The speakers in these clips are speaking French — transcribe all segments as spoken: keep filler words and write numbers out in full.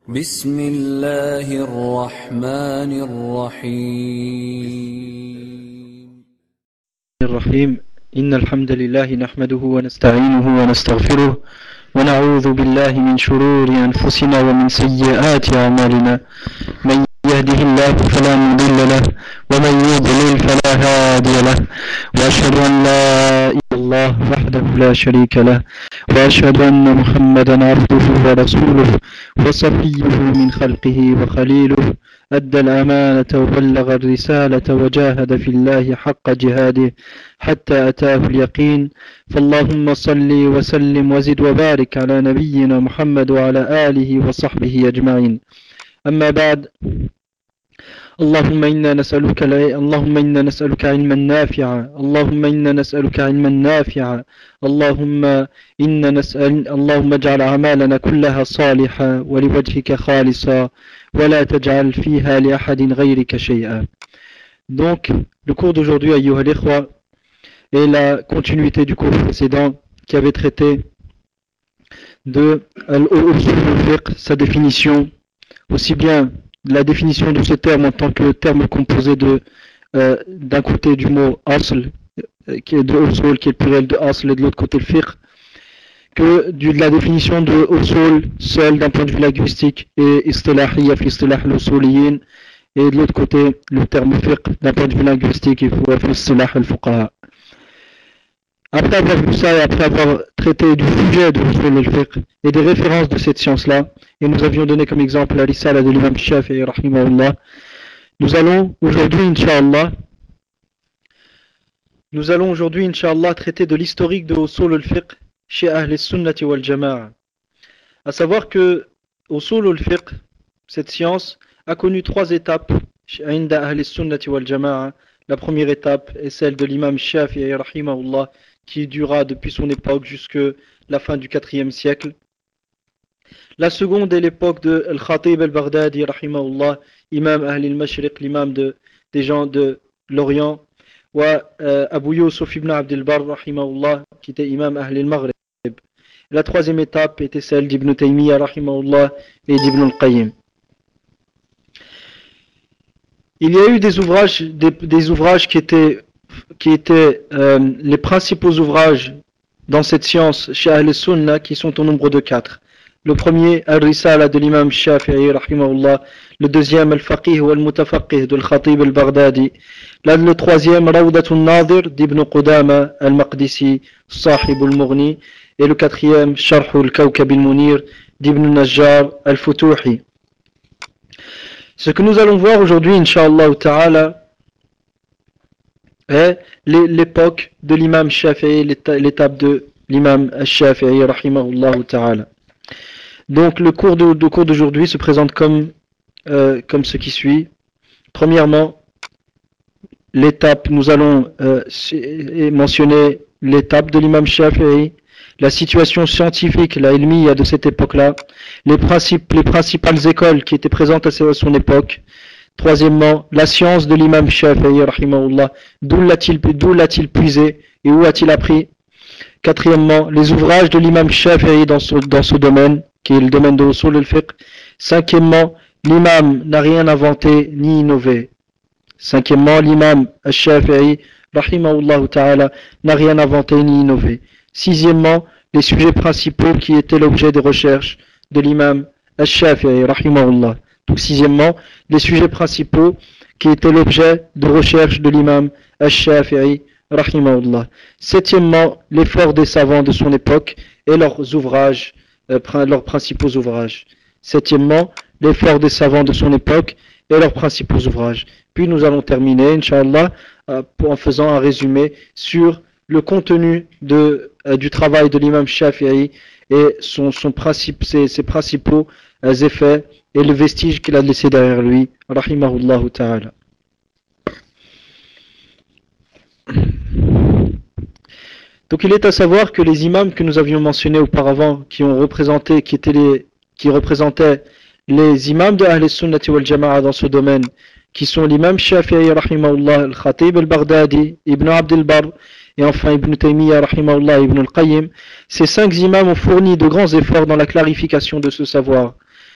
بسم الله الرحمن الرحيم الرحيم إن الحمد لله نحمده ونستعينه ونستغفره ونعوذ بالله من شرور أنفسنا ومن سيئات أعمالنا من يهده الله فلا مضل له ومن يضلل فلا هادي له وأشهد أن لا إله إلا الله وحده لا شريك له وأشهد أن محمدا عبده ورسوله وصفيه من خلقه وخليله أدى الأمانة وبلغ الرسالة وجاهد في الله حق جهاده حتى أتاه اليقين فاللهم صل وسلم وزد وبارك على نبينا محمد وعلى آله وصحبه أجمعين. أما بعد، اللهم إنا نسألك اللهم إنا نسألك علما نافعا اللهم إنا نسألك علما نافعا اللهم إنا نسأل اللهم اجعل أعمالنا كلها صالحة ولوجهك خالصا ولا تجعل فيها لأحد غيرك شيئا. Donc, le cours d'aujourd'hui, ayyuha al-ikhwa, est la continuité du cours précédent qui avait traité de al-usul al-fiqh, sa définition, aussi bien la définition de ce terme en tant que terme composé de euh, d'un côté du mot asl, qui est de usul, qui est le pluriel de asl, et de l'autre côté le fiqh, que de la définition de usul seul d'un point de vue linguistique et istilahiyya fi istilah al-usuliyin, et de l'autre côté le terme fiqh d'un point de vue linguistique et fi istilah al-fuqaha. Après avoir vu ça et après avoir traité du sujet de l'usul al-fiqh et des références de cette science-là, et nous avions donné comme exemple la risala de l'imam Shafi'i rahimahullah, nous allons aujourd'hui, Inch'Allah, nous allons aujourd'hui, Inch'Allah, traiter de l'historique de usul al-fiqh chez Ahl al-Sunnati wal Jama'a. À savoir que usul al-fiqh, cette science, a connu trois étapes chez Ahl al-Sunnati wal Jama'a. La première étape est celle de l'imam Shafi'i rahimahullah, qui dura depuis son époque jusqu'à la fin du quatrième siècle. La seconde est l'époque de Al-Khatib al-Baghdadi rahimahullah, imam Ahl al-Mashriq, l'imam de, des gens de l'Orient, ou euh, Abu Yusuf ibn Abd al-Barr rahimahullah, qui était imam Ahl al-Maghrib. La troisième étape était celle d'Ibn Taymiyyah rahimahullah et d'Ibn al-Qayyim. Il y a eu des ouvrages, des, des ouvrages qui étaient, qui étaient euh, les principaux ouvrages dans cette science chez Ahl al-Sunnah, qui sont au nombre de quatre. Le premier, Al-Risala de l'imam Shafi'i rahimahullah. Le deuxième, Al-Faqih ou Al-Mutafaqih de Al-Khatib al-Baghdadi. Là, le troisième, Rawdatul Nadir d'Ibn Qudama al-Maqdisi, Sahib al-Mughni. Et le quatrième, Sharh al-Kawkab al-Munir d'Ibn Najjar al-Futuhi. Ce que nous allons voir aujourd'hui, Inch'Allah ta'ala, est l'époque de l'imam Shafi'i, l'étape de l'imam Shafi'i rahimahullah ta'ala. Donc le cours de, de cours d'aujourd'hui se présente comme, euh, comme ce qui suit. Premièrement, l'étape, nous allons euh, mentionner l'étape de l'imam Shafi'i, la situation scientifique, la ilmiya de cette époque-là, les, principes, les principales écoles qui étaient présentes à son époque. Troisièmement, la science de l'imam Shafi'i rahimahullah, d'où l'a-t-il, d'où l'a-t-il puisé et où a-t-il appris. Quatrièmement, les ouvrages de l'imam Shafi'i dans ce, dans ce domaine, qui est le domaine de usul al-fiqh. Cinquièmement, l'imam n'a rien inventé ni innové. Cinquièmement, l'imam al-Shafi'i rahimahullah ta'ala n'a rien inventé ni innové. Sixièmement, les sujets principaux qui étaient l'objet des recherches de l'imam al-Shafi'i rahimahullah. Donc sixièmement, les sujets principaux qui étaient l'objet de recherche de l'imam al-Shafi'i rahimahullah. Septièmement, l'effort des savants de son époque et leurs ouvrages, euh, leurs principaux ouvrages. Septièmement, l'effort des savants de son époque et leurs principaux ouvrages. Puis nous allons terminer, Inch'Allah, euh, en faisant un résumé sur le contenu de, euh, du travail de l'imam Shafi'i et son, son principe, ses, ses principaux euh, effets et le vestige qu'il a laissé derrière lui, rahimahullah ta'ala. Donc il est à savoir que les imams que nous avions mentionnés auparavant, qui ont représenté, qui étaient les, qui représentaient les imams de Ahl al-Sunnati wal Jama'a dans ce domaine, qui sont l'imam Shafi'i rahimahullah, al-Khatib al-Baghdadi, Ibn Abd al-Barr, et enfin Ibn Taymiyyah rahimahullah et Ibn al-Qayyim, ces cinq imams ont fourni de grands efforts dans la clarification de ce savoir,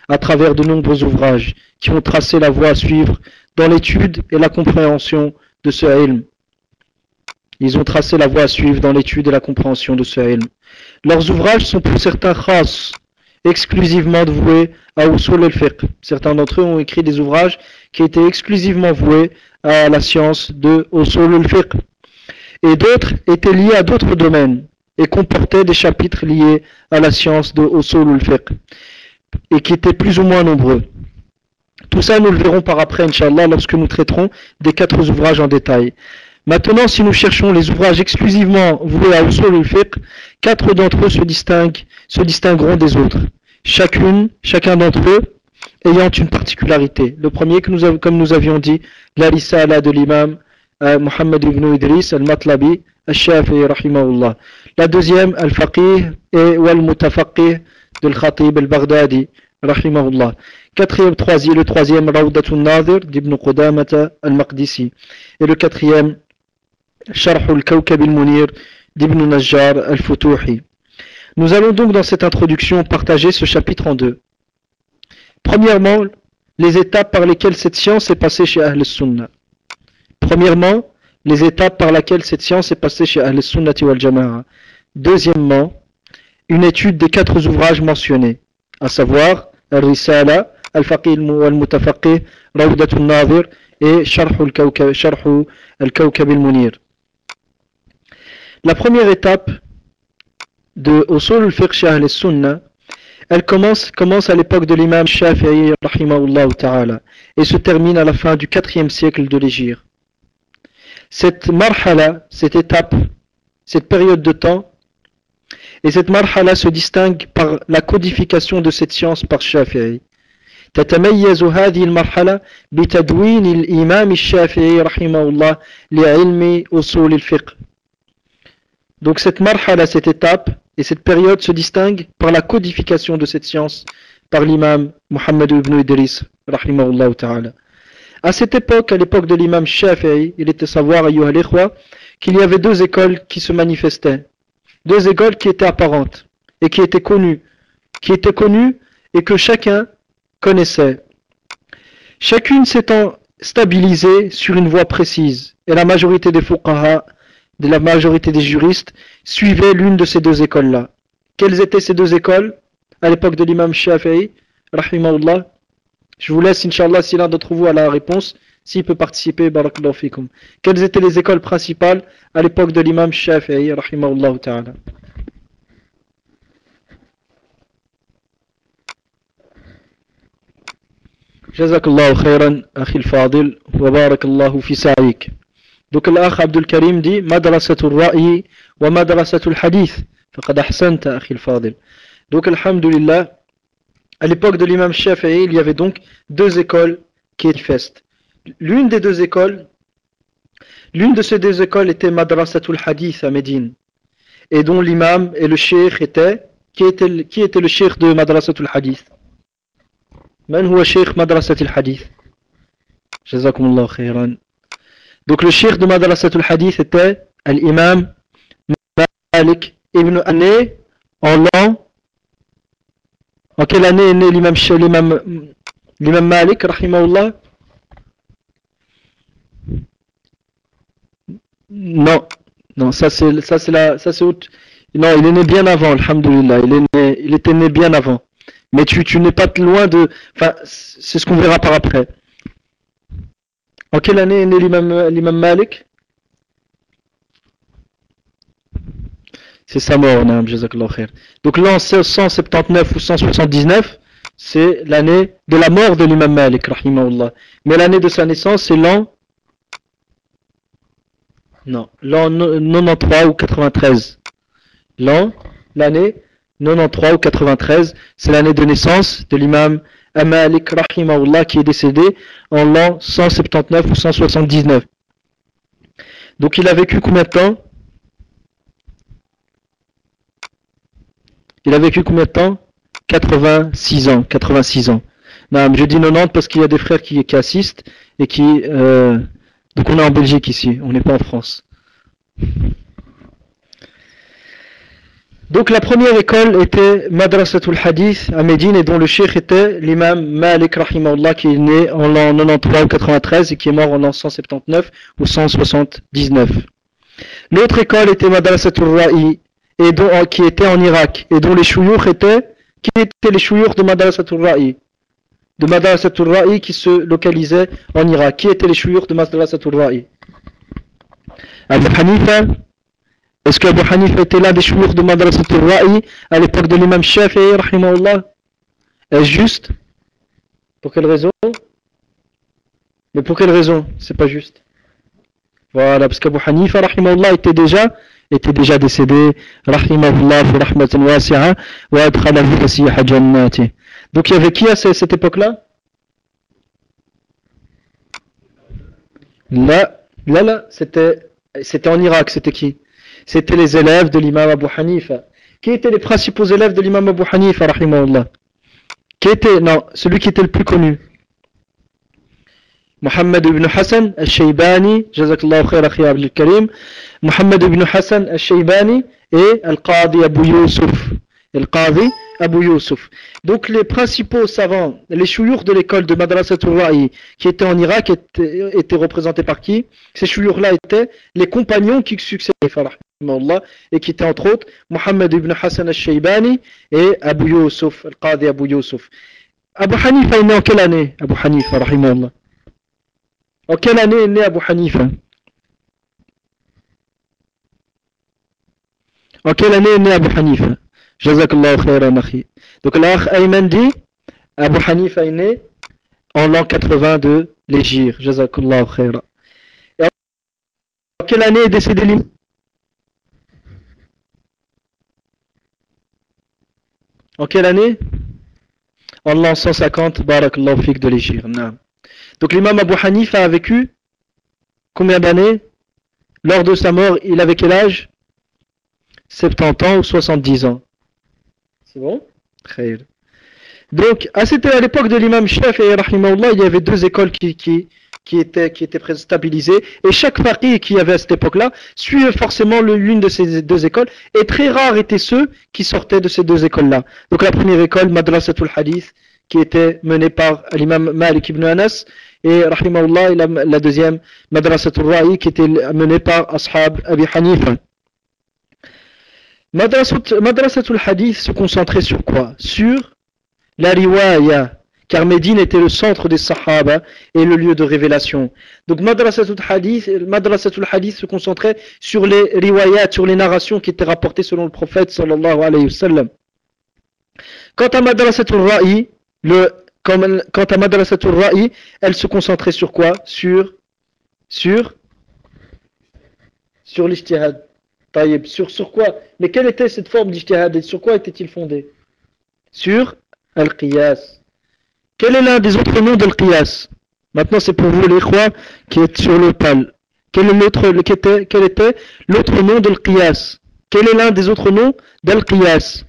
à travers de nombreux ouvrages qui ont tracé la voie à suivre dans l'étude et la compréhension de ce ilm. Ils ont tracé la voie à suivre dans l'étude et la compréhension de ce ilm. Leurs ouvrages sont pour certains khas, exclusivement voués à usul al-fiqh. Certains d'entre eux ont écrit des ouvrages qui étaient exclusivement voués à la science de usul al-fiqh. Et d'autres étaient liés à d'autres domaines et comportaient des chapitres liés à la science de usul al-fiqh et qui étaient plus ou moins nombreux. Tout ça, nous le verrons par après, Inch'Allah, lorsque nous traiterons des quatre ouvrages en détail. Maintenant, si nous cherchons les ouvrages exclusivement voués à usul al-fiqh, quatre d'entre eux se distinguent, se distingueront des autres. Chacune, chacun d'entre eux ayant une particularité. Le premier, que nous, comme nous avions dit, la risala de l'imam euh, Muhammad ibn Idris al-Matlabi al-Shafi'i rahimahullah. La deuxième, al-Faqih et wal-Mutafaqih de l'Khatib al-Baghdadi rahimahullah. Quatrième, troisième, le troisième, Rawdatun Nadir d'Ibn Qudamata al-Maqdisi. Et le quatrième, Sharh al-Kawkab al-Munir d'Ibn Najjar al-Futuhi. Nous allons donc dans cette introduction partager ce chapitre en deux. Premièrement, les étapes par lesquelles cette science est passée chez Ahl al-Sunnah. Premièrement, les étapes par lesquelles cette science est passée chez Ahl al-Sunnah wal Jama'a. Deuxièmement, une étude des quatre ouvrages mentionnés, à savoir Al-Risala, Al-Faqih al-Mutafaqih, Rawdatun Nadir et Sharh al-Kawkab al-Munir. La première étape de Usul al-Fiqh chez Ahl al-Sunnah, elle commence, commence à l'époque de l'imam Shafi'i rahimahullah ta'ala et se termine à la fin du quatrième siècle de l'Hégire. Cette marhala, cette étape, cette période de temps, et cette marhala se distingue par la codification de cette science par Shafi'i. تتميز هذه المرحلة بتدوين الإمام الشافعي رحمه الله لعلم أصول الفقه. Donc cette marhala, cette étape et cette période se distinguent par la codification de cette science par l'imam Muhammad ibn Idris rahimahullah ta'ala. À cette époque, à l'époque de l'imam Shafi'i, il était savoir ayyuha al-ikhwa qu'il y avait deux écoles qui se manifestaient. Deux écoles qui étaient apparentes et qui étaient connues, qui étaient connues et que chacun connaissait. Chacune s'étant stabilisée sur une voie précise, et la majorité des fuqaha, de la majorité des juristes, suivaient l'une de ces deux écoles-là. Quelles étaient ces deux écoles à l'époque de l'imam Shafi'i, rahimahullah? Je vous laisse, Inch'Allah, si l'un d'entre vous a la réponse, s'il peut participer, barakallahu fikum. Quelles étaient les écoles principales à l'époque de l'imam Shafi'i, rahimahullah ta'ala? Jazakallahu khairan, akhi al-fadil, wa barakallahu fi sa'ik. Donc l'akh Abdul Karim dit madrasatul ra'i wa madrasatul hadith. Faqad ahsanta, akhi al-fadil. Donc alhamdulillah, à l'époque de l'imam Shafi'i, il y avait donc deux écoles qui manifestent. L'une des deux écoles, l'une de ces deux écoles était Madrasatul Hadith à Médine, et dont l'imam et le cheikh étaient, qui était, qui était le cheikh de Madrasatul Hadith? Man huwa cheikh Madrasatul Hadith? Jazakumullah khairan. Donc le cheikh de Madrasatul Hadith était l'imam Malik ibn Ané, en l'an, en quelle année est né l'imam l'imam Malik rahimahullah? Non, non, ça c'est ça c'est la ça c'est autre. Non, il est né bien avant, alhamdoulilah. Il est né, il était né bien avant. Mais tu tu n'es pas loin de. Enfin, c'est ce qu'on verra par après. En quelle année est né l'imam l'imam Malik? C'est sa mort, naam, jazakallahu khair. Donc l'an cent soixante-dix-neuf ou cent soixante-dix-neuf, c'est l'année de la mort de l'imam Malik rahimahullah. Mais l'année de sa naissance, c'est l'an Non, l'an quatre-vingt-treize ou quatre-vingt-treize. L'an, l'année quatre-vingt-treize ou quatre-vingt-treize, c'est l'année de naissance de l'imam Malik rahimahullah qui est décédé en l'an cent soixante-dix-neuf ou cent soixante-dix-neuf. Donc il a vécu combien de temps? Il a vécu combien de temps? quatre-vingt-six ans. quatre-vingt-six ans. Non, je dis quatre-vingt-dix parce qu'il y a des frères qui, qui assistent et qui... Euh, donc on est en Belgique ici, on n'est pas en France. Donc la première école était Madrasatul Hadith à Médine et dont le cheikh était l'imam Malik rahimahullah qui est né en l'an quatre-vingt-treize ou quatre-vingt-treize et qui est mort en l'an cent soixante-dix-neuf ou cent soixante-dix-neuf. L'autre école était Madrasatul Ra'i et dont, qui était en Irak et dont les chouyours étaient, qui étaient les chouyours de Madrasatul Ra'i, de Madrasatul Ra'i qui se localisait en Irak. Qui étaient les chouyours de Madrasatul Ra'i? Abu Hanifa. Est-ce qu'Abu Hanifa était l'un des chouyours de Madrasatul Ra'i à l'époque de l'imam Shafi'i rahimahullah? Est-ce juste? Pour quelle raison? Mais pour quelle raison c'est pas juste? Voilà, parce qu'Abu Hanifa rahimahullah était déjà était déjà décédé rahimahullah fi rahmatin wasi'a wa adkhalahu fasiha jannati. Donc il y avait qui à cette époque-là? Là, là, là, c'était c'était en Irak, c'était qui? C'était les élèves de l'imam Abu Hanifa. Qui étaient les principaux élèves de l'imam Abu Hanifa rahimahullah? Qui était, non, celui qui était le plus connu? Muhammad ibn Hassan al-Shaybani, jazakallahu khair akhi Abdul Karim, Muhammad ibn Hassan al-Shaybani et Al-Qadi Abu Yusuf. Al-Qadi Abu Yusuf. Donc les principaux savants, les chouyours de l'école de Madrasatul Ra'i qui étaient en Irak étaient, étaient représentés par qui? Ces chouyours-là étaient les compagnons qui succédaient et qui étaient entre autres Muhammad ibn Hassan al-Shaybani et Abu Yusuf, Al-Qadi Abu Yusuf. Abu Hanifa est né en quelle année? Abu Hanifa rahimahullah. En quelle année est né Abu Hanifa? En quelle année est né Abu Hanifa? Jazakallahu khairan akhi. Donc l'Akh Ayman dit Abu Hanifa est né en l'an quatre-vingts de l'Hégire. Jazakallahu khairan. Et en quelle année est décédé l'imam? En quelle année? En l'an cent cinquante, barakallahu fik de l'Hégire. Donc l'imam Abu Hanifa a vécu combien d'années? Lors de sa mort, il avait quel âge? soixante-dix ans ou soixante-dix ans. C'est bon? Très bien. Donc, à, à l'époque de l'imam Shafi'i rahimahullah, il y avait deux écoles qui, qui, qui étaient, qui étaient stabilisées. Et chaque faqih qui avait à cette époque-là suivait forcément l'une de ces deux écoles. Et très rares étaient ceux qui sortaient de ces deux écoles-là. Donc la première école, Madrasatul Hadith, qui était menée par l'imam Malik ibn Anas. Et rahimahullah, et la, la deuxième, Madrasatul Ra'i, qui était menée par Ashab Abi Hanifa. Madrasatul Hadith se concentrait sur quoi? Sur la riwaya, car Médine était le centre des Sahaba et le lieu de révélation. Donc Madrasatul Hadith, Madrasatul Hadith se concentrait sur les riwayat, sur les narrations qui étaient rapportées selon le prophète sallallahu alayhi wa sallam. Quant à Madrasatul Ra'i, le, quant à Madrasatul Ra'i, elle se concentrait sur quoi? Sur, sur, sur l'ijtihad. Sur, sur quoi? Mais quelle était cette forme d'ijtihad et sur quoi était-il fondé? Sur Al-Qiyas. Quel est l'un des autres noms d'Al-Qiyas? Maintenant c'est pour vous les croix qui est sur le pal. Quel, est l'autre, le, était, quel était l'autre nom d'Al-Qiyas? Quel est l'un des autres noms d'Al-Qiyas?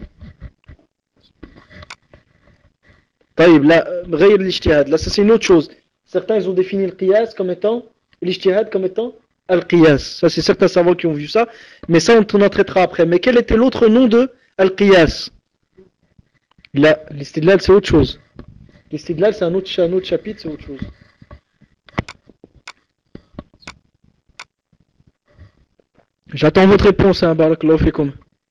Là, là ça c'est une autre chose. Certains ils ont défini le Qiyas comme étant, l'ijtihad comme étant Al-Qiyas, ça c'est certains savants qui ont vu ça, mais ça on en traitera après. Mais quel était l'autre nom de Al-Qiyas? Là, l'istidlal c'est autre chose. L'istidlal c'est un autre, un autre chapitre, c'est autre chose. J'attends votre réponse, hein, barakallahu fikum.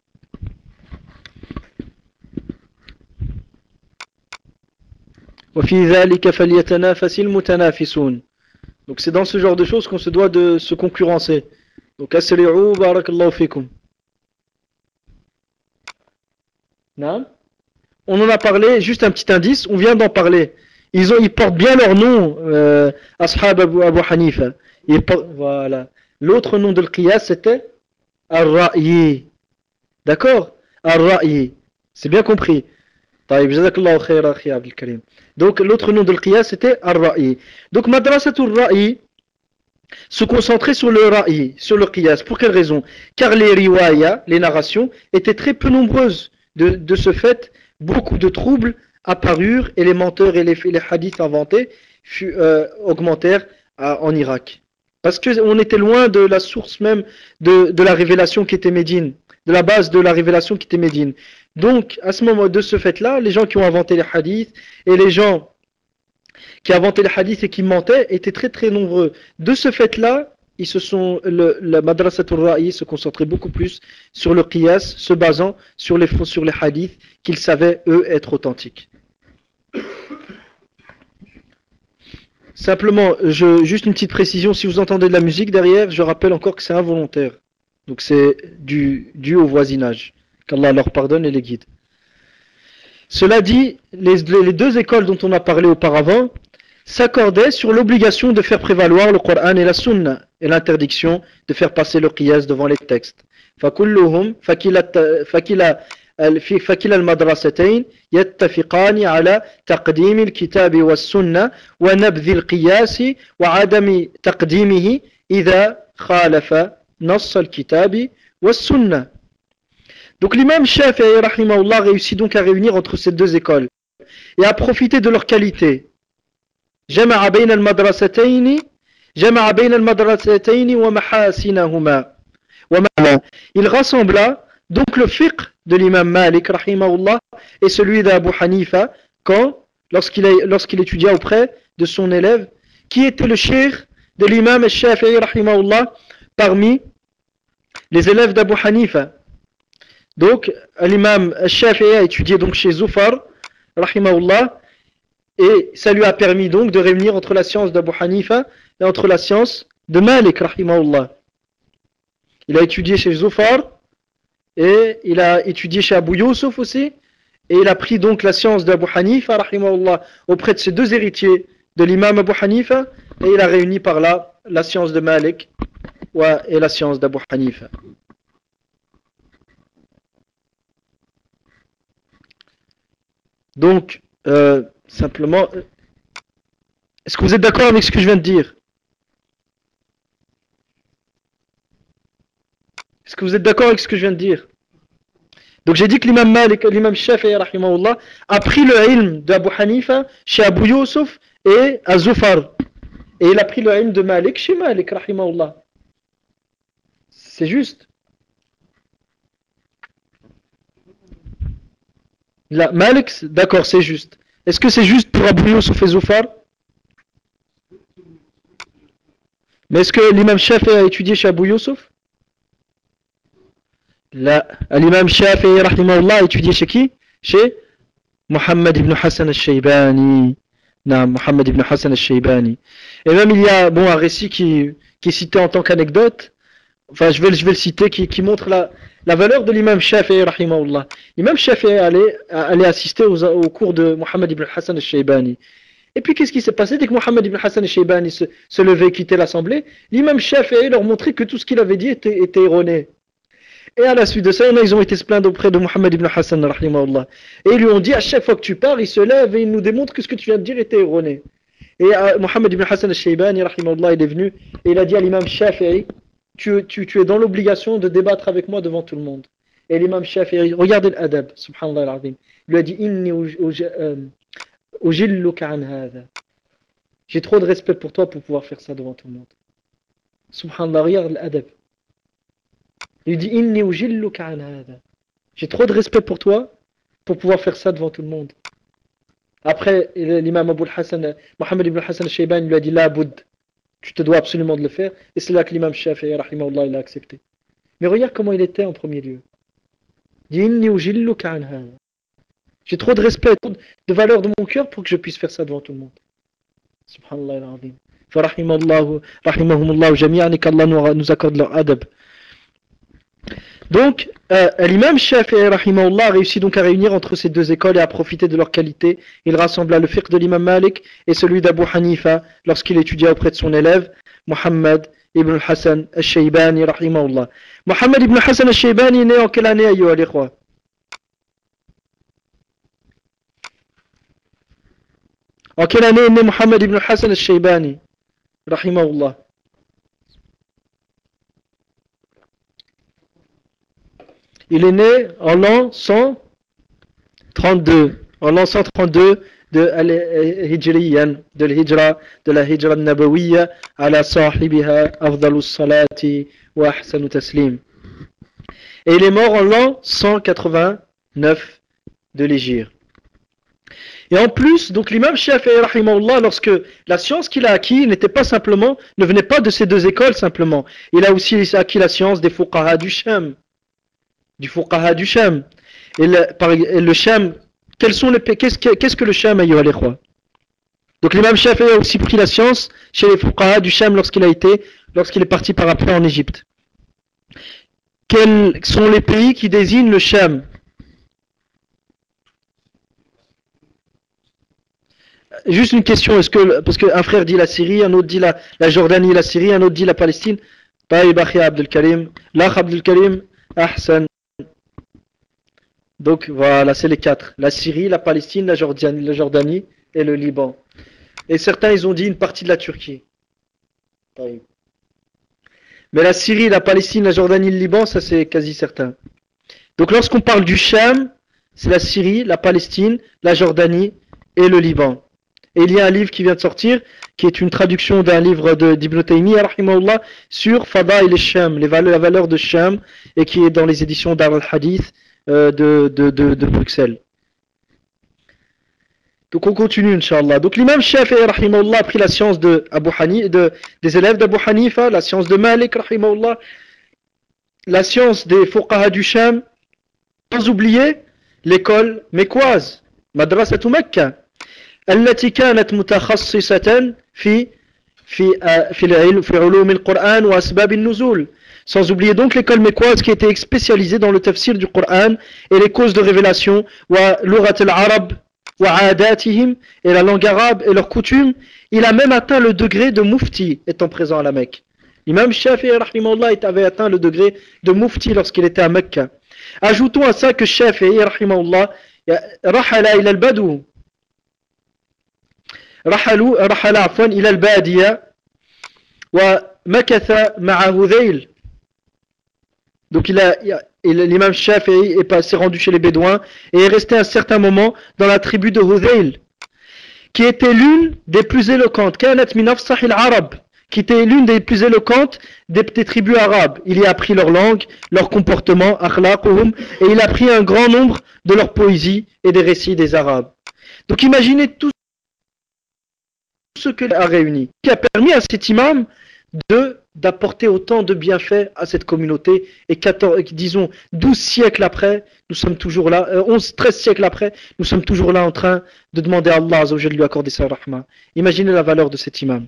Wa fi dhalika falyatanafasil mutanafisun. Donc c'est dans ce genre de choses qu'on se doit de se concurrencer. Donc asri'u barakallahu fikum. Non? On en a parlé, juste un petit indice, on vient d'en parler. Ils ont, ils portent bien leur nom, euh, Ashab Abu, Abu Hanifa. Ils portent, voilà. L'autre nom de l'Qiyas c'était Ar-Ra'yi. D'accord? Ar-Ra'yi. C'est bien compris. طيب جزاك الله خير أخي عبد الكريم. Donc l'autre nom de l'Qiyas c'était Ar-Ra'i. Donc Madrasatul Ra'i se concentrait sur le Ra'i, sur le Qiyas. Pour quelle raison? Car les riwaya, les narrations, étaient très peu nombreuses. De, de ce fait, beaucoup de troubles apparurent et les menteurs et les, les hadiths inventés fut, euh, augmentèrent à, en Irak. Parce qu'on était loin de la source même de, de la révélation qui était Médine. de la base de la révélation qui était Médine. Donc, à ce moment de ce fait-là, les gens qui ont inventé les hadiths et les gens qui inventaient les hadiths et qui mentaient étaient très très nombreux. De ce fait-là, ils se sont, le, la Madrasatul Ra'i se concentrait beaucoup plus sur le qiyas, se basant sur les, sur les hadiths qu'ils savaient eux être authentiques. Simplement, je, juste une petite précision, si vous entendez de la musique derrière, je rappelle encore que c'est involontaire. Donc c'est dû, dû au voisinage. Qu'Allah leur pardonne et les guide. Cela dit, les, les deux écoles dont on a parlé auparavant s'accordaient sur l'obligation de faire prévaloir le Coran et la Sunna et l'interdiction de faire passer le qiyas devant les textes. فكلهم فكلا فكلا المدرستين يتفقان على تقديم الكتاب والسنة ونبذ القياس وعدم تقديمه إذا خالف نص الكتاب والسنة. Donc l'imam Shafi'i rahimahullah réussit donc à réunir entre ces deux écoles et à profiter de leur qualité. جمع بين المدرستين جمع بين المدرستين ومحاسنهما. Il rassembla donc le fiqh de l'imam Malik rahimahullah et celui d'Abu Hanifa quand lorsqu'il lorsqu'il étudia auprès de son élève qui était le cheikh de l'imam Shafi'i rahimahullah parmi les élèves d'Abu Hanifa. Donc l'imam Shafi'i a étudié donc chez Zufar rahimahullah et ça lui a permis donc de réunir entre la science d'Abu Hanifa et entre la science de Malik rahimahullah. Il a étudié chez Zufar et il a étudié chez Abu Yusuf aussi et il a pris donc la science d'Abu Hanifa rahimahullah auprès de ses deux héritiers de l'imam Abu Hanifa et il a réuni par là la science de Malik et la science d'Abu Hanifa. Donc, euh, simplement, est-ce que vous êtes d'accord avec ce que je viens de dire? Est-ce que vous êtes d'accord avec ce que je viens de dire? Donc j'ai dit que l'imam Malik, l'imam Shafi'i rahimahullah a pris le ilm d'Abu Hanifa chez Abu Yusuf et à Zufar. Et il a pris le ilm de Malik chez Malik rahimahullah. C'est juste. Là, Malik, d'accord, c'est juste. Est-ce que c'est juste pour Abu Yusuf et Zufar? Mais est-ce que l'imam Shafi'i a étudié chez Abu Yusuf? Là, l'imam Shafi'i rahimahullah a étudié chez qui? Chez Muhammad ibn Hassan al-Shaybani. Non, Muhammad ibn Hassan al-Shaybani. Et même il y a bon, un récit qui, qui est cité en tant qu'anecdote. Enfin, je vais, je vais le citer, qui, qui montre la, la valeur de l'imam Shafi'i rahimahullah. L'imam Shafi'i allait, allait assister aux, au cours de Muhammad ibn Hassan al-Shaybani. Et puis qu'est-ce qui s'est passé? Dès que Muhammad ibn Hassan al-Shaybani se, se levait et quittait l'assemblée, l'imam Shafi'i leur montrait que tout ce qu'il avait dit était, était erroné. Et à la suite de ça, ils ont été se plaindre auprès de Muhammad ibn Hassan rahimahullah. Et ils lui ont dit, à chaque fois que tu pars, il se lève et il nous démontre que ce que tu viens de dire était erroné. Et euh, Muhammad ibn Hassan al-Shaybani rahimahullah, il est venu et il a dit à l'imam Shafi'i, tu, tu, tu es dans l'obligation de débattre avec moi devant tout le monde. Et l'imam Shafi'i, regardez l'adab, subhanallah al-azim, il lui a dit, inni ujilluka an hadha. J'ai trop de respect pour toi pour pouvoir faire ça devant tout le monde. Subhanallah, regarde l'adab. Il dit inni ujilluka an hadha. J'ai trop de respect pour toi pour pouvoir faire ça devant tout le monde. Après, l'imam Abu Hassan, Muhammad ibn Hassan al-Shaybani lui a dit la boud, tu te dois absolument de le faire. Et c'est là que l'imam Shafi'i rahimahullah il a accepté. Mais regarde comment il était en premier lieu. Il dit inni ujilluka an hadha. J'ai trop de respect, trop de valeur de mon cœur pour que je puisse faire ça devant tout le monde. Subhanallah al-azim. Fa rahimallahu rahimahumullah jami'an et qu'Allah nous accorde leur adab. Donc, euh, l'imam Shafi'i rahimahullah réussit donc à réunir entre ces deux écoles et à profiter de leur qualité. Il rassembla le fiqh de l'imam Malik et celui d'Abu Hanifa lorsqu'il étudia auprès de son élève Muhammad ibn Hassan al-Shaybani rahimahullah. Muhammad ibn Hassan al-Shaybani est né en quelle année, ayyuha al-ikhwa? En quelle année est né Muhammad ibn Hassan al-Shaybani rahimahullah? Il est né en l'an cent trente-deux, en l'an cent trente-deux de al-Hijriyan, de l'Hijra, de la Hijra Nabawiyya, ala sahibiha afdalus salati wa ahsanu taslim. Et il est mort en l'an cent quatre-vingt-neuf de l'Hégire. Et en plus, donc l'imam Shafi'i rahimahullah, lorsque la science qu'il a acquis n'était pas simplement, ne venait pas de ces deux écoles simplement. Il a aussi acquis la science des fuqaha du Sham. Du fuqaha du Sham. Et le, par, et le Sham, quels sont les, qu'est-ce, qu'est-ce que le Sham, ayyuha al-ikhwa? Donc l'imam Shafi'i a aussi pris la science chez les fuqaha du Sham lorsqu'il a été, lorsqu'il est parti par après en Égypte. Quels sont les pays qui désignent le Sham? Juste une question, est-ce que, parce qu'un frère dit la Syrie, un autre dit la, la Jordanie, la Syrie, un autre dit la Palestine. Taïb Akhi Abdel Karim, l'Akh Abdel Karim, Ahsan. Donc voilà, c'est les quatre. La Syrie, la Palestine, la Jordanie, la Jordanie et le Liban. Et certains, ils ont dit une partie de la Turquie. Taïb. Mais la Syrie, la Palestine, la Jordanie, le Liban, ça c'est quasi certain. Donc lorsqu'on parle du Sham, c'est la Syrie, la Palestine, la Jordanie et le Liban. Et il y a un livre qui vient de sortir, qui est une traduction d'un livre d'Ibn Taymiyyah, rahimahullah, sur Fadaïl al-Sham, les valeurs, la valeur de Sham, et qui est dans les éditions Dar al-Hadith euh, de, de, de, de Bruxelles. Donc on continue, Inch'Allah. Donc l'imam Shafi'i, rahimahullah, a pris la science de Abu Hanifa, de, des élèves d'Abu Hanifa, la science de Malik, rahimahullah, la science des fuqaha du Sham, sans oublier l'école mécoise, Madrasatu Mecca. التي كانت متخصصة في في في العلم في علوم القرآن وأسباب النزول. Sans oublier donc l'école mécoise qui était spécialisée dans le tafsir du Coran et les causes de révélation, wa lugat al-arab wa aadatihim, et la langue arabe et leurs coutumes. Il a même atteint le degré de mufti étant présent à la Mecque. L'imam Shafi'i rahimahullah avait atteint le degré de mufti lorsqu'il était à Mecca. Ajoutons à ça que Shafi'i rahimahullah rahala ila al-badou. رحلوا رحل عفوا إلى البادية ومكث مع هذيل. Donc il a, l'imam Shafi'i s'est rendu chez les Bédouins et est resté un certain moment dans la tribu de Hudayl, qui était l'une des plus éloquentes, كانت من أفصح العرب, qui était l'une des plus éloquentes des, des tribus arabes. Il y a appris leur langue, leur comportement, akhlaquhum, et il a appris un grand nombre de leurs poésies et des récits des Arabes. Donc imaginez tout ce que a réuni, qui a permis à cet imam de d'apporter autant de bienfaits à cette communauté, et quatorze, disons douze siècles après, nous sommes toujours là, euh, onze, treize siècles après, nous sommes toujours là en train de demander à Allah Azza wa Jalla de lui accorder sa rahma. Imaginez la valeur de cet imam.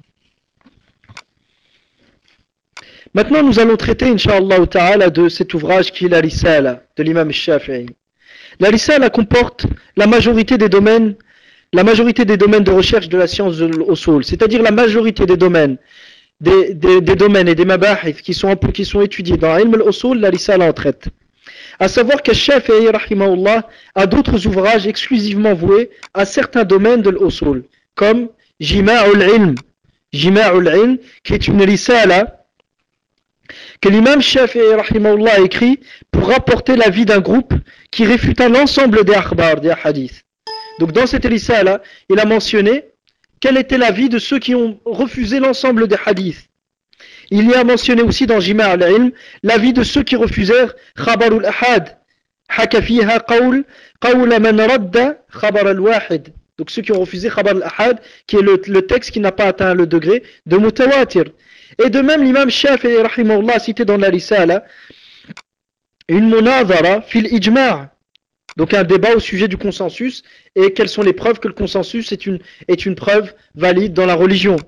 Maintenant nous allons traiter, Inch'Allah ta'ala, de cet ouvrage qui est la Risala de l'imam Shafi'i. La Risala comporte la majorité des domaines la majorité des domaines de recherche de la science de l'usul, c'est-à-dire la majorité des domaines, des, des, des domaines et des mabahith qui sont, qui sont étudiés dans l'ilm al-usul, la risala en traite. À savoir que Shafi'i rahimahullah a d'autres ouvrages exclusivement voués à certains domaines de l'usul, comme Jima'ul ilm, Jima'ul ilm, qui est une risala que l'imam Shafi'i rahimahullah a écrit pour rapporter l'avis d'un groupe qui réfuta l'ensemble des akhbar, des hadiths. Donc dans cette risala, il a mentionné quel était l'avis de ceux qui ont refusé l'ensemble des hadiths. Il y a mentionné aussi dans Jima' al-Ilm l'avis de ceux qui refusèrent Khabar al-Ahad, Haka fiha qawl, qawl man radda Khabar al-Wahid. Donc ceux qui ont refusé Khabar al-Ahad, qui est le, le texte qui n'a pas atteint le degré de Mutawatir. Et de même l'imam Shafi'i rahimahullah a cité dans la risala une munazara fil ijma'. Donc un débat au sujet du consensus et quelles sont les preuves que le consensus est une, est une preuve valide dans la religion.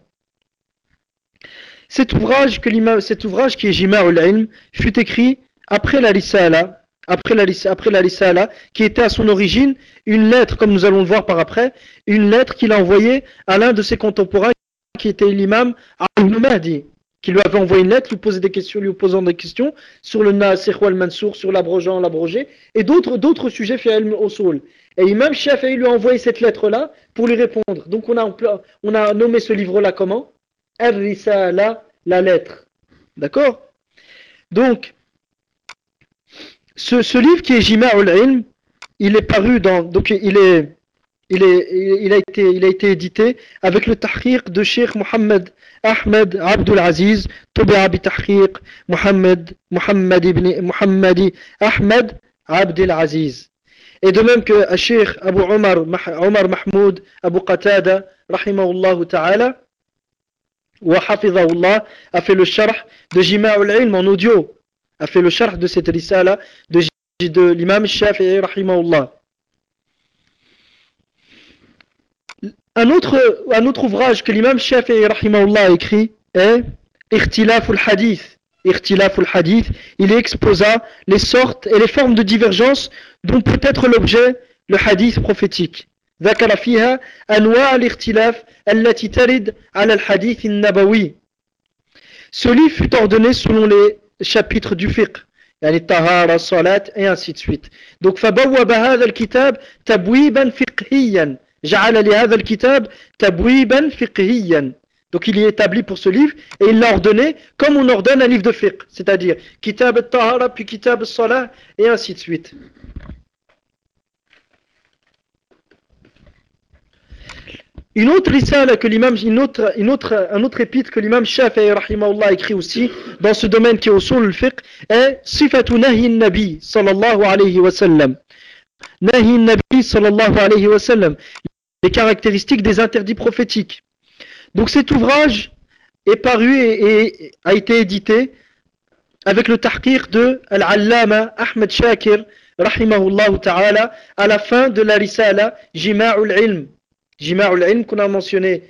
Cet ouvrage, que cet ouvrage qui est Jima'ul Ilm fut écrit après la Risala, après la, après la Risala, qui était à son origine une lettre, comme nous allons le voir par après, une lettre qu'il a envoyée à l'un de ses contemporains qui était l'imam al-Mahdi, qui lui avait envoyé une lettre, lui posait des questions, lui posant des questions sur le Nasikh wal Mansour, sur l'abrogeant, l'abrogé, et d'autres d'autres sujets fi ilm usul. Et Imam Shafi'i lui a envoyé cette lettre-là pour lui répondre. Donc on a, on a nommé ce livre-là comment? Ar-Risala, la lettre. D'accord? Donc, ce, ce livre qui est Jima'ul Ilm, il est paru dans, donc il est, il, est, il, a été, il a été édité avec le tahqiq de Cheikh Mohammed Ahmed Abdul Aziz, Tubi'a bi tahqiq Mohammed Mohammed ibn Mohammadi Ahmed Abdul Aziz. Et de même que Cheikh Abu Omar, Omar Mahmoud Abu Qatada, rahimahullah ta'ala, wa hafizahullah, a fait le sharh de Jima'ul Ilm en audio, a fait le sharh de cette risala de, de l'imam Shafi'i, rahimahullah. Un autre, un autre ouvrage que l'imam Shafi'i rahimahullah a écrit est Ikhtilaf al-Hadith. Ikhtilaf al-Hadith, il exposa les sortes et les formes de divergence dont peut être l'objet le hadith prophétique. ذكر فيها أنواع الاختلاف التي ترد على الحديث النبوي. Ce livre fut ordonné selon les chapitres du fiqh, يعني الطهارة, الصلاة et ainsi de suite. Donc فبوب هذا الكتاب تبويبا فقهيا. جعل لهذا الكتاب تبويبا فقهيا. Donc il est établi pour ce livre et il l'a ordonné comme on ordonne un livre de fiqh, c'est-à-dire kitab al-tahara puis kitab al-salah et ainsi de suite. Une autre risala que l'imam, une autre, une autre, un autre épître que l'imam Shafi'i rahimahullah a écrit aussi dans ce domaine qui est au sol le fiqh est Sifatu Nahi Nabi sallallahu alayhi wa sallam. Nahi Nabi sallallahu alayhi wa sallam, les caractéristiques des interdits prophétiques. Donc cet ouvrage est paru et, et a été édité avec le tahqiq de Al-Allama Ahmed Shakir rahimahullah ta'ala à la fin de la risala Jima'ul Ilm. Jima'ul Ilm qu'on a mentionné,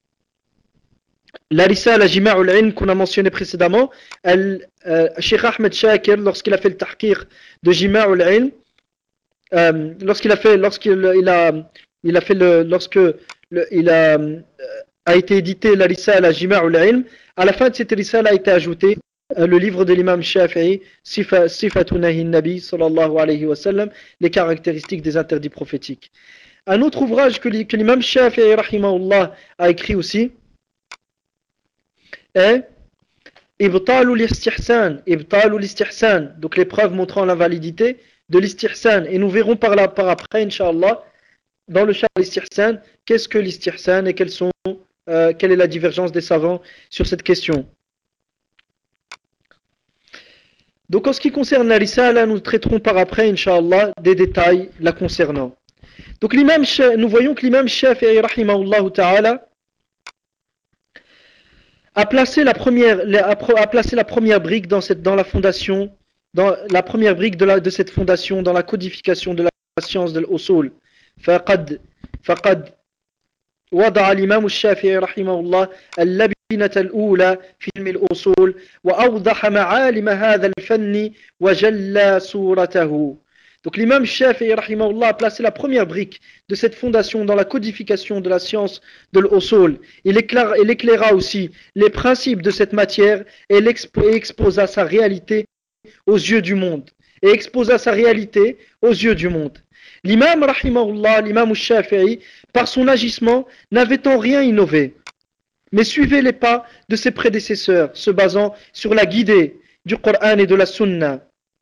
la risala Jima'ul Ilm qu'on a mentionné précédemment, elle, euh, Cheikh Ahmed Shakir, lorsqu'il a fait le tahqiq de Jima'ul Ilm, euh, lorsqu'il a fait, lorsqu'il il a, il a fait le, lorsque le, il a, euh, a été édité la risala Jima'ul Ilm, à la fin de cette risala a été ajouté euh, le livre de l'imam Shafi'i, Sifa, Sifatu Nahi Nabi sallallahu alayhi wa sallam, les caractéristiques des interdits prophétiques. Un autre ouvrage que l'imam Shafi'i rahimahullah a écrit aussi est Ibtalu l'istihsan, Ibtalu l'istihsan, donc les preuves montrant l'invalidité de l'istihsan. Et nous verrons par, là, par après, Inch'Allah, dans le char l'istihsan, qu'est-ce que l'istihsan et quelles sont, euh, quelle est la divergence des savants sur cette question. Donc en ce qui concerne la risala, nous traiterons par après, Inch'Allah, des détails la concernant. Donc l'imam, nous voyons que l'imam Shafi'i rahimahullah ta'ala a placé la première, a placé la première brique dans cette, dans la fondation, dans la première brique de, la, de cette fondation, dans la codification de la science de l'usul. فقد فقد وضع الإمام الشافعي رحمه الله اللبنة الأولى في علم الأصول وأوضح معالم هذا الفن وجلى صورته. Donc l'imam Shafi'i rahimahullah a placé la première brique de cette fondation dans la codification de la science de l'usul. Il éclaira, il éclaira aussi les principes de cette matière et, et exposa sa réalité aux yeux du monde. Et exposa sa réalité aux yeux du monde. L'imam rahimahullah, l'imam Shafi'i, par son agissement, n'avait en rien innové, mais suivait les pas de ses prédécesseurs, se basant sur la guidée du Coran et de la Sunna.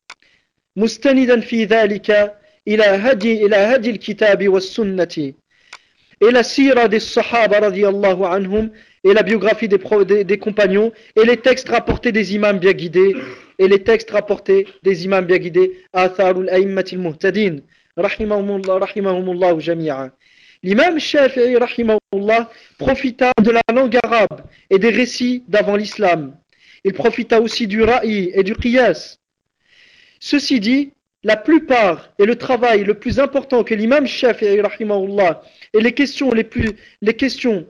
مستندا في ذلك إلى هدي إلى هدي الكتاب والسنة et la sira des Sahaba radiyallahu anhum et la biographie des, des, des compagnons et les textes rapportés des imams bien guidés et les textes rapportés des imams bien guidés atharul a'immatil muhtadin rahimahumullah rahimahumullah jami'a. L'imam Shafi'i rahimahullah profita de la langue arabe et des récits d'avant l'islam. Il profita aussi du ra'i et du qiyas. Ceci dit, la plupart et le travail le plus important que l'imam Shafi'i rahimahullah et les questions les plus les questions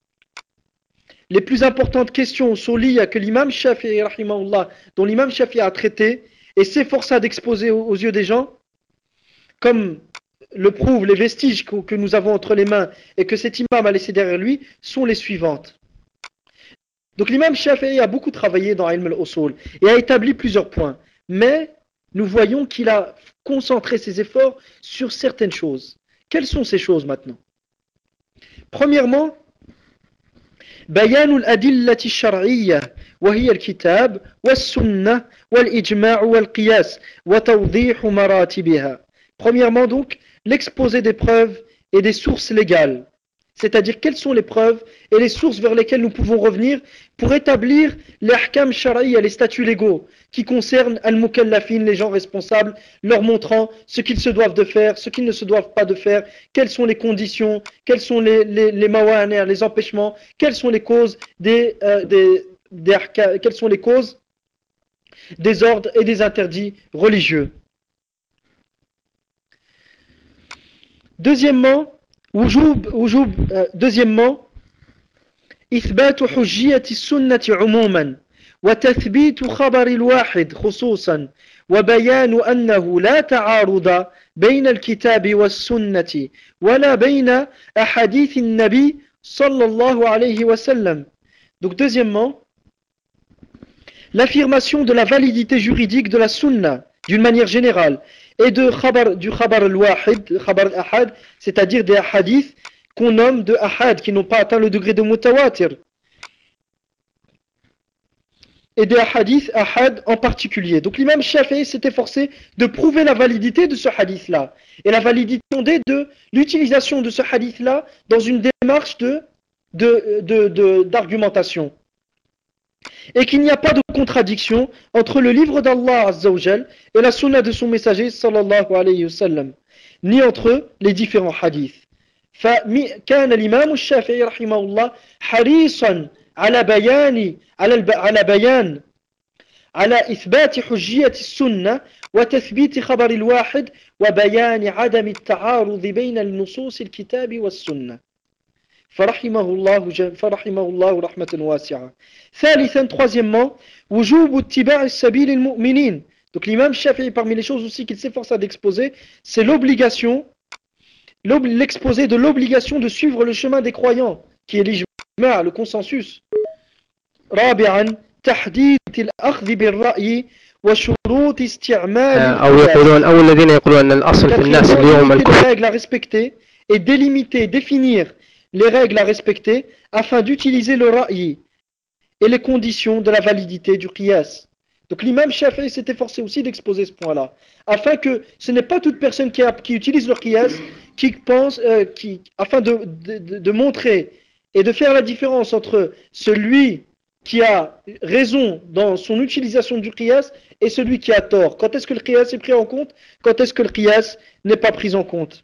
les plus importantes questions sont liées à que l'imam Shafi'i rahimahullah dont l'imam Shafi'i a traité et s'efforça d'exposer aux, aux yeux des gens, comme le prouvent les vestiges que, que nous avons entre les mains et que cet imam a laissé derrière lui, sont les suivantes. Donc l'imam Shafi'i a beaucoup travaillé dans Ilm al-Usul et a établi plusieurs points, mais nous voyons qu'il a concentré ses efforts sur certaines choses. Quelles sont ces choses maintenant? Premièrement, بيان الأدلة الشرعية وهي الكتاب والسنة والإجماع والقياس وتوضيح مراتبها. Premièrement donc, l'exposé des preuves et des sources légales. C'est-à-dire quelles sont les preuves et les sources vers lesquelles nous pouvons revenir pour établir les ahkam shara'i, les statuts légaux qui concernent al-mukallafin, les gens responsables, leur montrant ce qu'ils se doivent de faire, ce qu'ils ne se doivent pas de faire, quelles sont les conditions, quels sont les, les, les mawani', les empêchements, quelles sont les causes des, euh, des, des ahkam, quelles sont les causes des ordres et des interdits religieux. Deuxièmement, وجوب وجوب deuxièmement إثبات حجية السنة عموما وتثبيت خبر الواحد خصوصا وبيان أنه لا تعارض بين الكتاب والسنة ولا بين أحاديث النبي صلى الله عليه وسلم. Donc deuxièmement, l'affirmation de la validité juridique de la sunna d'une manière générale et de khabar, du khabar al-wahid, khabar al-ahad, c'est-à-dire des hadiths qu'on nomme de ahad, qui n'ont pas atteint le degré de mutawatir. Et des hadiths ahad en particulier. Donc l'imam Shafi'i s'est efforcé de prouver la validité de ce hadith-là. Et la validité de l'utilisation de ce hadith-là dans une démarche de, de, de, de, d'argumentation. Et qu'il n'y a pas de contradiction entre le livre d'Allah Azza wa Jal et la sunna de son messager sallallahu alayhi wa sallam, ni entre les différents hadiths. فكان الإمام الشافعي رحمه الله حريصا على بيان على على بيان على إثبات حجية السنة وتثبيت خبر الواحد وبيان عدم التعارض بين النصوص الكتاب والسنة. فرحمه الله فرحمه الله رحمة واسعة. ثالثا troisièmement وجوب اتباع السبيل المؤمنين. Donc l'imam Shafi'i, parmi les choses aussi qu'il s'efforce d'exposer, c'est l'obligation, l'exposé de l'obligation de suivre le chemin des croyants, qui est l'ijma', le consensus. رابعا تحديد الأخذ بالرأي وشروط استعمال أو يقولون أو الذين يقولون أن الأصل في الناس اليوم الكفر. Règles à respecter et délimiter, définir les règles à respecter afin d'utiliser le ra'i et les conditions de la validité du qiyas. Donc l'imam Shafi'i s'est efforcé aussi d'exposer ce point-là, afin que ce n'est pas toute personne qui, a, qui utilise le qiyas qui pense, euh, qui, afin de, de, de montrer et de faire la différence entre celui qui a raison dans son utilisation du qiyas et celui qui a tort. Quand est-ce que le qiyas est pris en compte? Quand est-ce que le qiyas n'est pas pris en compte?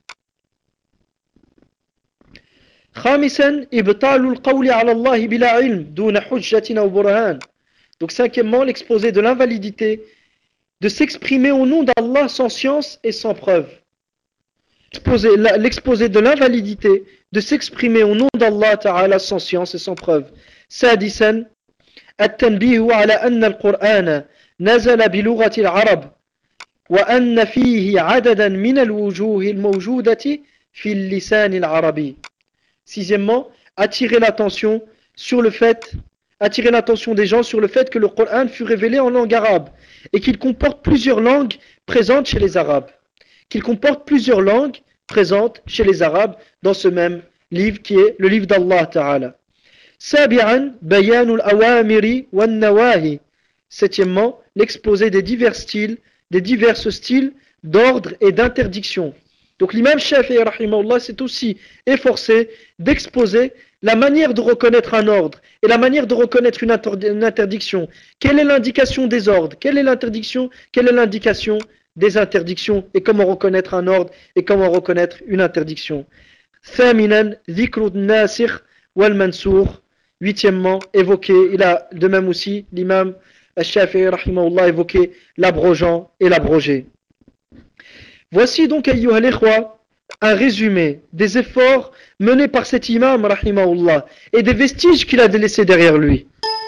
خامسا إبطال القول على الله بلا علم دون حجة أو برهان. Donc cinquièmement, l'exposé de l'invalidité de s'exprimer au nom d'Allah sans science et sans preuve. L'exposé de l'invalidité de s'exprimer au nom d'Allah Ta'ala sans science et sans preuve. سادسا التنبيه على أن القرآن نزل بلغة العرب وأن فيه عددا من الوجوه الموجودة في اللسان العربي. Sixièmement, attirer l'attention sur le fait, attirer l'attention des gens sur le fait que le Coran fut révélé en langue arabe et qu'il comporte plusieurs langues présentes chez les Arabes. Qu'il comporte plusieurs langues présentes chez les Arabes dans ce même livre qui est le livre d'Allah Ta'ala. Sabi'an, bayanul awamiri wan nawahi. Septièmement, l'exposé des divers styles, des divers styles d'ordre et d'interdiction. Donc l'imam Shafi'i rahimahullah s'est aussi efforcé d'exposer la manière de reconnaître un ordre et la manière de reconnaître une, une interdiction. Quelle est l'indication des ordres? Quelle est l'interdiction? Quelle est l'indication des interdictions? Et comment reconnaître un ordre et comment reconnaître une interdiction? Thaminan, dhikru nasikh wal mansour. Huitièmement, évoqué, il a de même aussi l'imam Shafi'i rahimahullah évoqué l'abrogeant et l'abrogé. Voici donc, ayyuha al-ikhwa, un résumé des efforts menés par cet imam, rahimahullah, et des vestiges qu'il a laissés derrière lui.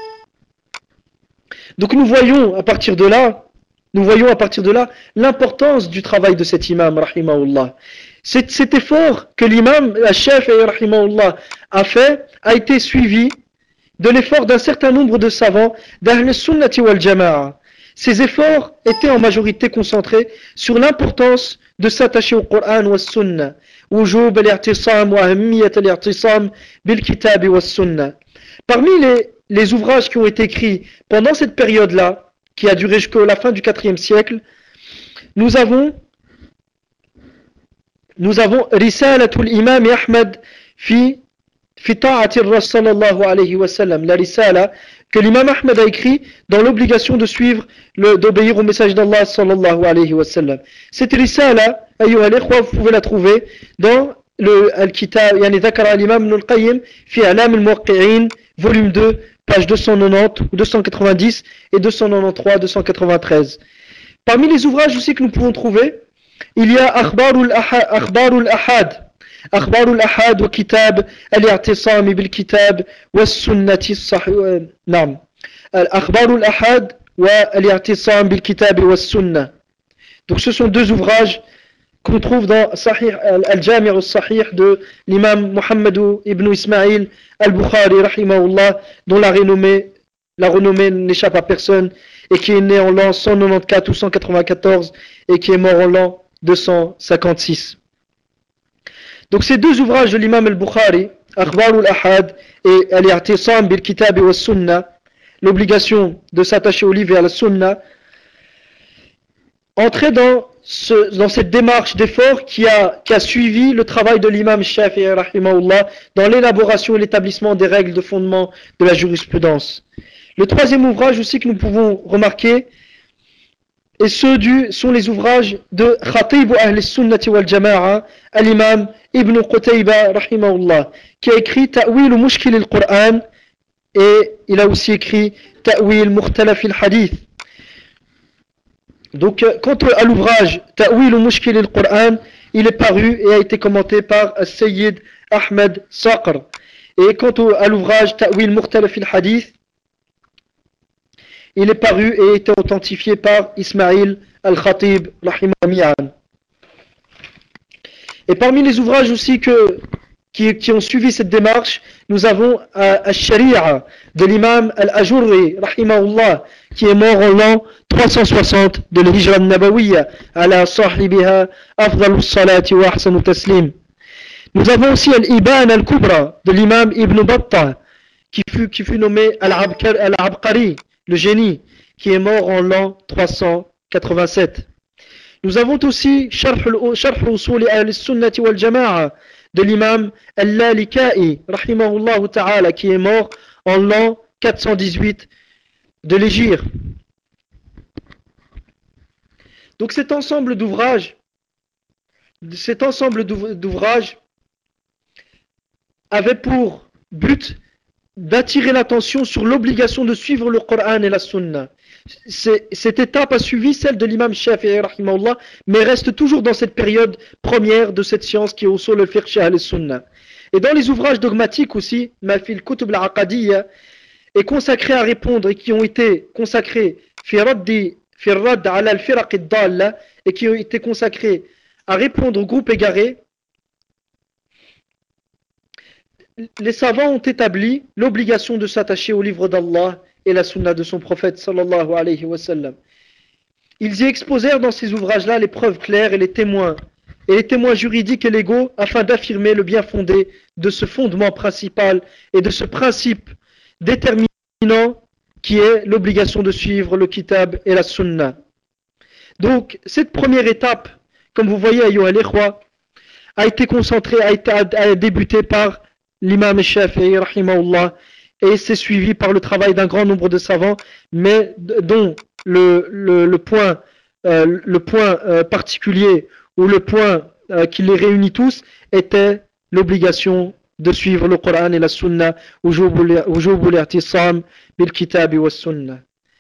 Donc nous voyons à partir de là, nous voyons à partir de là l'importance du travail de cet imam, rahimahullah. Cet, cet effort que l'imam al-Shafi'i, rahimahullah, a fait, a été suivi de l'effort d'un certain nombre de savants d'Ahl Sunnati wal Jama'a. Ces efforts étaient en majorité concentrés sur l'importance de s'attacher au Coran wa Sunna, wujub al-i'tisam wa ahammiyat al-i'tisam bil kitab wa Sunna. Parmi les, les ouvrages qui ont été écrits pendant cette période-là, qui a duré jusqu'à la fin du quatrième siècle, nous avons nous avons Risalatul Imam Ahmad fi fi ta'ati ar-Rasul sallallahu alayhi wa sallam, la risala que l'imam Ahmad a écrit dans l'obligation de suivre, le, d'obéir au message d'Allah sallallahu alayhi wa sallam. Cette risala, ayyuha al-ikhwa, vous pouvez la trouver dans le al-kitab, yani dhakara al-imam Ibn al-Qayyim fi A'lam al-Muwaqqi'in, volume deux, page deux cent quatre-vingt-dix ou deux cent quatre-vingt-dix et deux cent quatre-vingt-treize, deux cent quatre-vingt-treize. Parmi les ouvrages aussi que nous pouvons trouver, il y a Akhbarul Ahad, أخبار الأحاد وكتاب الاعتصام بالكتاب والسنة الصحيح. نعم، أخبار الأحاد والاعتصام بالكتاب والسنة. Donc ce sont deux ouvrages qu'on trouve dans Sahih al-Jami' al-Sahih de l'imam Muhammad ibn Ismail al-Bukhari rahimahullah, dont la renommée, la renommée n'échappe à personne, et qui est né en l'an cent quatre-vingt-quatorze ou cent quatre-vingt-quatorze et qui est mort en l'an deux cent cinquante-six. Donc ces deux ouvrages de l'imam al-Bukhari, Akhbar al-Ahad et Al-I'tisam bil-Kitab wa Sunna, l'obligation de s'attacher au livre et à la Sunna, entraient dans, ce, dans cette démarche d'effort qui a, qui a suivi le travail de l'imam Shafi'i rahimahullah dans l'élaboration et l'établissement des règles de fondement de la jurisprudence. Le troisième ouvrage aussi que nous pouvons remarquer, et ceux du, sont les ouvrages de Khatib Ahl al-Sunnati wal Jama'a, al-Imam Ibn Qutayba rahimahullah, qui a écrit Ta'wil Mushkil al-Qur'an, et il a aussi écrit Ta'wil Mukhtalaf al-Hadith. Donc, quant à l'ouvrage Ta'wil Mushkil al-Qur'an, il est paru et a été commenté par Sayyid Ahmed Saqr. Et quant à l'ouvrage Ta'wil Mukhtalaf al-Hadith, il est paru et a été authentifié par Ismail al-Khatib rahimahullah. Et parmi les ouvrages aussi que, qui, qui ont suivi cette démarche, nous avons euh, Al-Shari'a de l'imam Al-Ajurri rahimahullah, qui est mort en l'an trois cent soixante de l'Hijra al-Nabawiyya, ala sahibiha afdalus salati wa ahsanu taslim. Nous avons aussi Al-Iban al-Kubra de l'imam Ibn Battah, qui fut, qui fut nommé Al-Abqari, le génie, qui est mort en l'an trois cent quatre-vingt-sept. Nous avons aussi Sharh al-Usul al-Sunnati wal Jama'a de l'imam Al-Lalika'i rahimahullah ta'ala, qui est mort en l'an quatre cent dix-huit de l'Hégire. Donc cet ensemble d'ouvrages cet ensemble d'ouvrages avait pour but d'attirer l'attention sur l'obligation de suivre le Coran et la Sunna. Cette étape a suivi celle de l'imam Shafi'i rahimahullah, mais reste toujours dans cette période première de cette science qui est Usul al-Fiqh Ahl al-Sunna. Et dans les ouvrages dogmatiques aussi, Mafil Kutub al-Aqadiyya est consacré à répondre et qui ont été consacrés fi raddi fi radd ala al-firaq ad-dalla, et qui ont été consacrés à répondre aux groupes égarés. Les savants ont établi l'obligation de s'attacher au livre d'Allah et la sunna de son prophète sallallahu alayhi wa sallam. Ils y exposèrent dans ces ouvrages-là les preuves claires et les témoins, et les témoins juridiques et légaux, afin d'affirmer le bien fondé de ce fondement principal et de ce principe déterminant qui est l'obligation de suivre le kitab et la sunna. Donc cette première étape, comme vous voyez, ayyuha al-ikhwa, a été concentrée, a, été, a débuté par l'imam Shafi'i rahimahullah, et c'est suivi par le travail d'un grand nombre de savants, mais dont le, le, le point, euh, le point euh, particulier ou le point euh, qui les réunit tous était l'obligation de suivre le Coran et la Sunna, wujubul i'tisam bil kitabi wa sunna.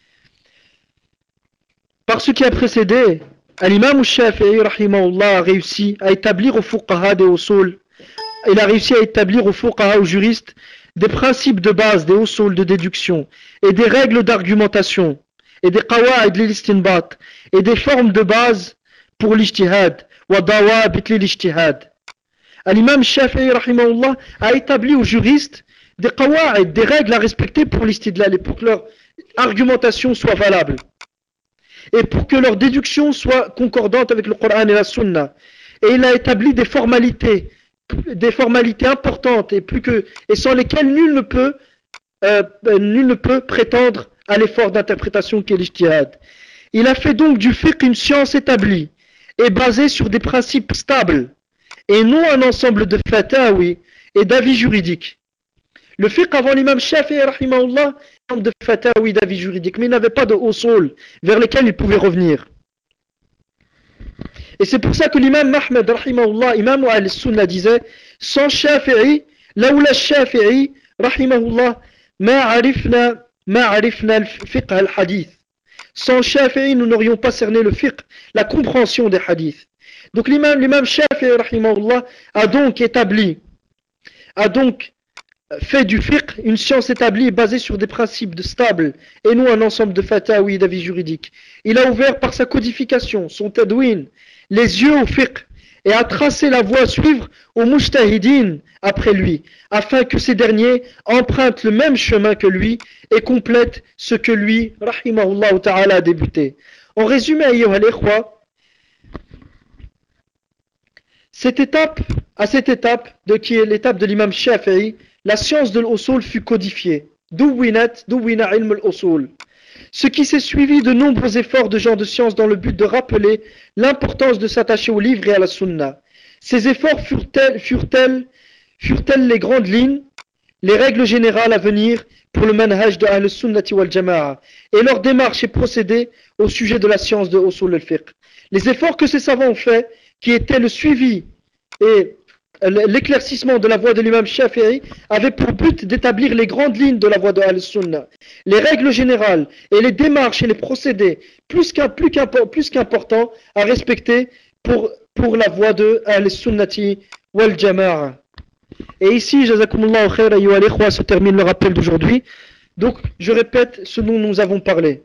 Par ce qui a précédé, l'imam Shafi'i rahimahullah a réussi à établir aux fuqaha des usul, il a réussi à établir aux fuqaha, aux juristes, des principes de base, des usul de déduction, et des règles d'argumentation, et des qawa'id l'istinbat, et des formes de base pour l'ijtihad, wa dawabit l'ijtihad. L'imam Shafi'i rahimahullah a établi aux juristes des qawa'id, des règles à respecter pour l'istidlal, et pour que leur argumentation soit valable, et pour que leur déduction soit concordante avec le Coran et la Sunna. Et il a établi des formalités, des formalités importantes et, plus que, et sans lesquelles nul ne peut, euh, nul ne peut prétendre à l'effort d'interprétation qu'est l'ijtihad. Il a fait donc du fiqh une science établie et basée sur des principes stables et non un ensemble de fatawi et d'avis juridiques. Le fiqh avant l'imam Shafi'i, rahimahullah, un ensemble de fatawi d'avis juridiques, mais il n'avait pas de usul vers lesquels il pouvait revenir. Et c'est pour ça que l'imam Ahmed, rahimahullah, imam al-Sunnah, disait, sans Shafi'i, laoula Shafi'i, rahimahullah, ma arifna, ma arifna al-fiqh al-hadith. Sans Shafi'i, nous n'aurions pas cerné le fiqh, la compréhension des hadiths. Donc l'imam, l'imam Shafi'i, rahimahullah, a donc établi, a donc fait du fiqh une science établie et basée sur des principes de stables et non un ensemble de fatawi d'avis juridiques. Il a ouvert par sa codification, son tadwin, les yeux au fiqh et a tracé la voie à suivre aux mujtahidin après lui, afin que ces derniers empruntent le même chemin que lui et complètent ce que lui, rahimahullah ta'ala, a débuté. En résumé, ayyuha al-ikhwa, cette étape, à cette étape, de qui est l'étape de l'imam Shafi'i, la science de l'usul fut codifiée. Douwinat, douwina ilm al-usul. Ce qui s'est suivi de nombreux efforts de gens de science dans le but de rappeler l'importance de s'attacher au livre et à la sunna. Ces efforts furent-elles, furent-elles, furent-elles les grandes lignes, les règles générales à venir pour le manhaj de Ahl-Sunnati wal Jama'a et leur démarche et procédé au sujet de la science de usul al-fiqh. Les efforts que ces savants ont faits, qui étaient le suivi et l'éclaircissement de la voie de l'imam Shafi'i, avait pour but d'établir les grandes lignes de la voie de Ahl-Sunnah, les règles générales et les démarches et les procédés plus qu'un, plus qu'importants plus qu'important à respecter pour, pour la voie de Ahl-Sunnati wal Jama'a. Et ici, jazakumullahu khair, ayyuha al-ikhwa, se termine le rappel d'aujourd'hui. Donc, je répète ce dont nous avons parlé.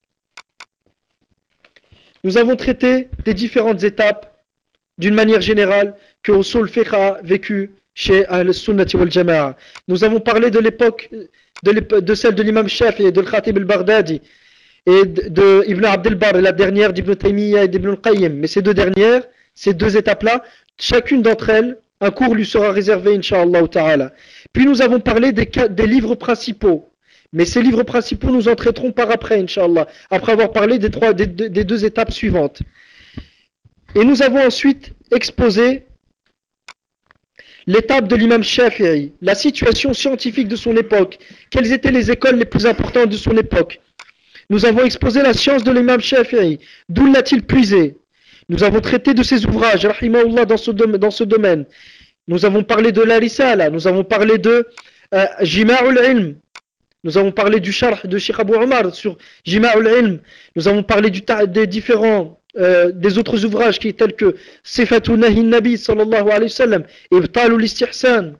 Nous avons traité des différentes étapes d'une manière générale que Usul Fiqh a vécu chez Ahl-Sunnati wal Jama'a. Nous avons parlé de l'époque de, de celle de l'imam Shafi'i, de l'Khatib al-Baghdadi et de, de Ibn Abd al-Barr, et la dernière d'Ibn Taymiyyah et d'Ibn al-Qayyim. Mais ces deux dernières, ces deux étapes-là, chacune d'entre elles, un cours lui sera réservé, Inch'Allah ta'ala. Puis nous avons parlé des, des livres principaux. Mais ces livres principaux, nous en traiterons par après, Inch'Allah, après avoir parlé des, trois, des, des deux étapes suivantes. Et nous avons ensuite exposé l'étape de l'imam Shafi'i, la situation scientifique de son époque, quelles étaient les écoles les plus importantes de son époque. Nous avons exposé la science de l'imam Shafi'i, d'où l'a-t-il puisé. Nous avons traité de ses ouvrages, rahimahullah, dans ce, dans ce domaine. Nous avons parlé de la risala, nous avons parlé de euh, Jima'ul ilm. Nous avons parlé du charh de Cheikh Abou Omar sur Jima'ul ilm. Nous avons parlé du des différents Euh, des autres ouvrages qui tels que Sifatu Nahi Nabi sallallahu alayhi wa sallam, Ibtalu l'Istihsan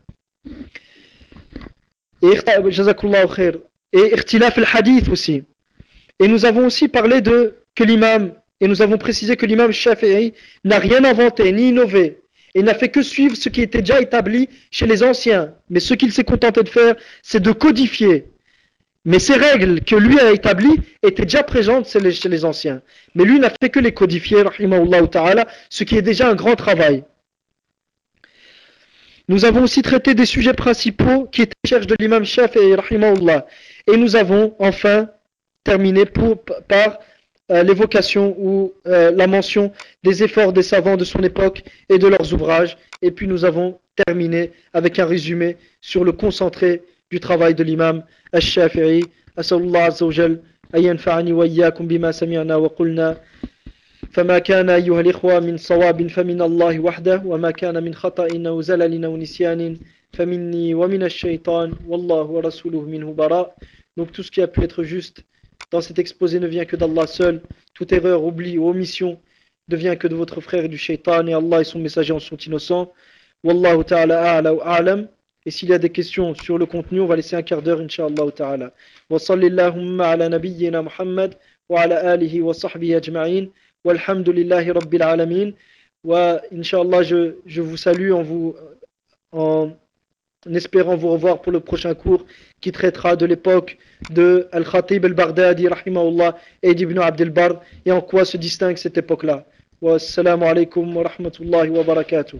et Jazakallahu khair et Ikhtilaf al-Hadith aussi. Et nous avons aussi parlé de que l'imam, et nous avons précisé que l'imam Shafi'i n'a rien inventé ni innové et n'a fait que suivre ce qui était déjà établi chez les anciens. Mais ce qu'il s'est contenté de faire, c'est de codifier. Mais ces règles que lui a établies étaient déjà présentes chez les, chez les anciens. Mais lui n'a fait que les codifier, rahimahullah ta'ala, ce qui est déjà un grand travail. Nous avons aussi traité des sujets principaux qui étaient recherche de l'imam Shafi'i, rahimahullah. Et nous avons enfin terminé pour, par euh, l'évocation ou euh, la mention des efforts des savants de son époque et de leurs ouvrages. Et puis nous avons terminé avec un résumé sur le concentré du travail de l'imam al-Shafi'i. As'alullah azza wa jal an yanfa'ani wa iyyakum bima sami'na wa qulna. فما كان أيها الإخوة من صواب فمن الله وحده وما كان من خطأ أو زلل أو نسيان فمني ومن الشيطان والله ورسوله منه براء. Donc tout ce qui a pu être juste dans cet exposé ne vient que d'Allah seul. Toute erreur, oubli ou omission ne vient que de votre frère et du shaitan, et Allah et son messager en sont innocents. Wallahu ta'ala a'la wa a'lam. Et s'il y a des questions sur le contenu, on va laisser un quart d'heure, Inch'Allah ta'ala. Wa sallallahu ala nabiyyina Muhammad wa ala alihi wa sahbihi ajma'in. Walhamdulillahi rabbil alamin. Wa Inch'Allah, je, je vous salue en vous en espérant vous revoir pour le prochain cours qui traitera de l'époque de Al-Khatib al-Baghdadi rahimahullah et d'Ibn Abd al-Barr, et en quoi se distingue cette époque-là. Wa assalamu alaikum wa rahmatullahi wa barakatuh.